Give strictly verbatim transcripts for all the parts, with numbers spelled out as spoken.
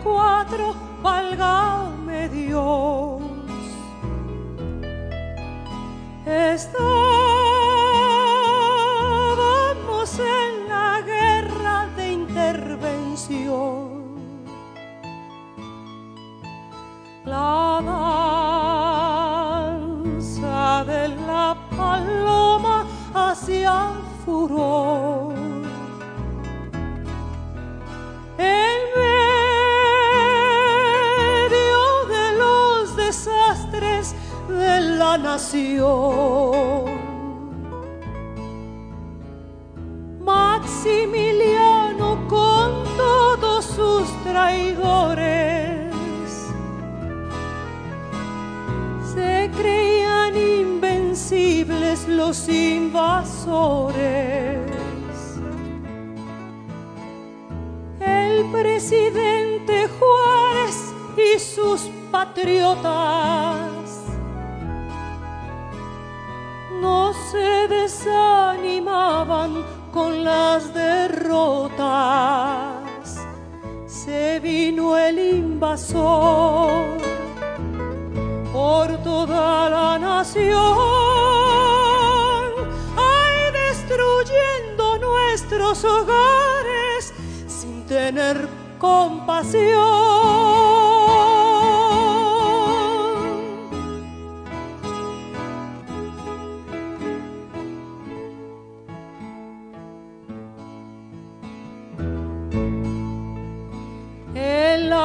cuatro, válgame Dios. Estábamos en la guerra de intervención. La danza de la paloma hacía furor. En medio de los desastres de la nación, Maximiliano con todos sus traidores se creían invencibles los invasores. El presidente Juárez y sus patriotas no se desanimaban con las derrotas. Se vino el invasor por toda la nación, ay, destruyendo nuestros hogares sin tener compasión. El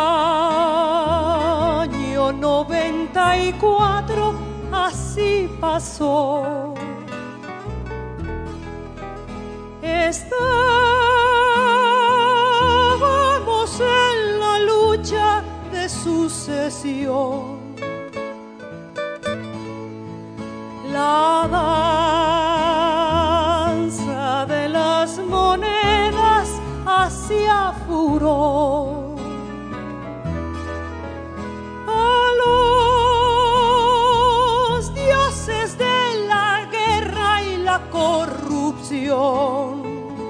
año noventa y cuatro así pasó. Estábamos en la lucha de sucesión. La danza de las monedas hacía furor. A los dioses de la guerra y la corrupción,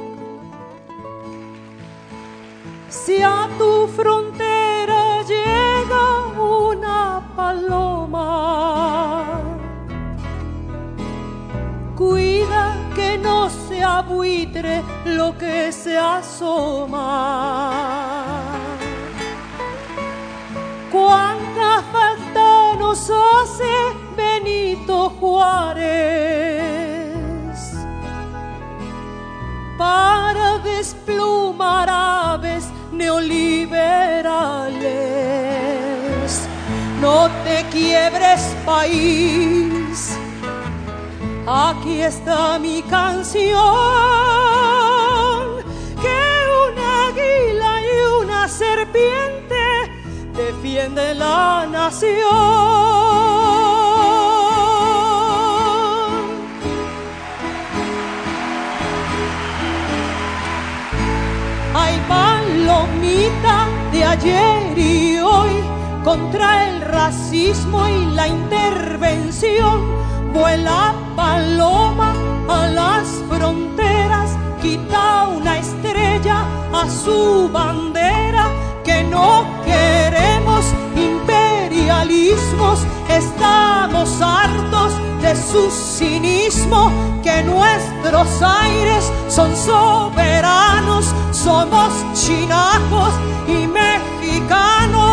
si a tu frontera llega una paloma, cuida que no sea buitre lo que se asoma. Cuánta falta nos hace Benito Juárez para desplumar aves neoliberales. No te quiebres, país, aquí está mi canción, que una águila y una serpiente defiende la nación. Ay, palomita de ayer y hoy, contra el racismo y la intervención, vuela paloma a las fronteras, quita una estrella a su bandera. Que no queremos imperialismos, estamos hartos de su cinismo, que nuestros aires son soberanos, somos chinacos y mexicanos.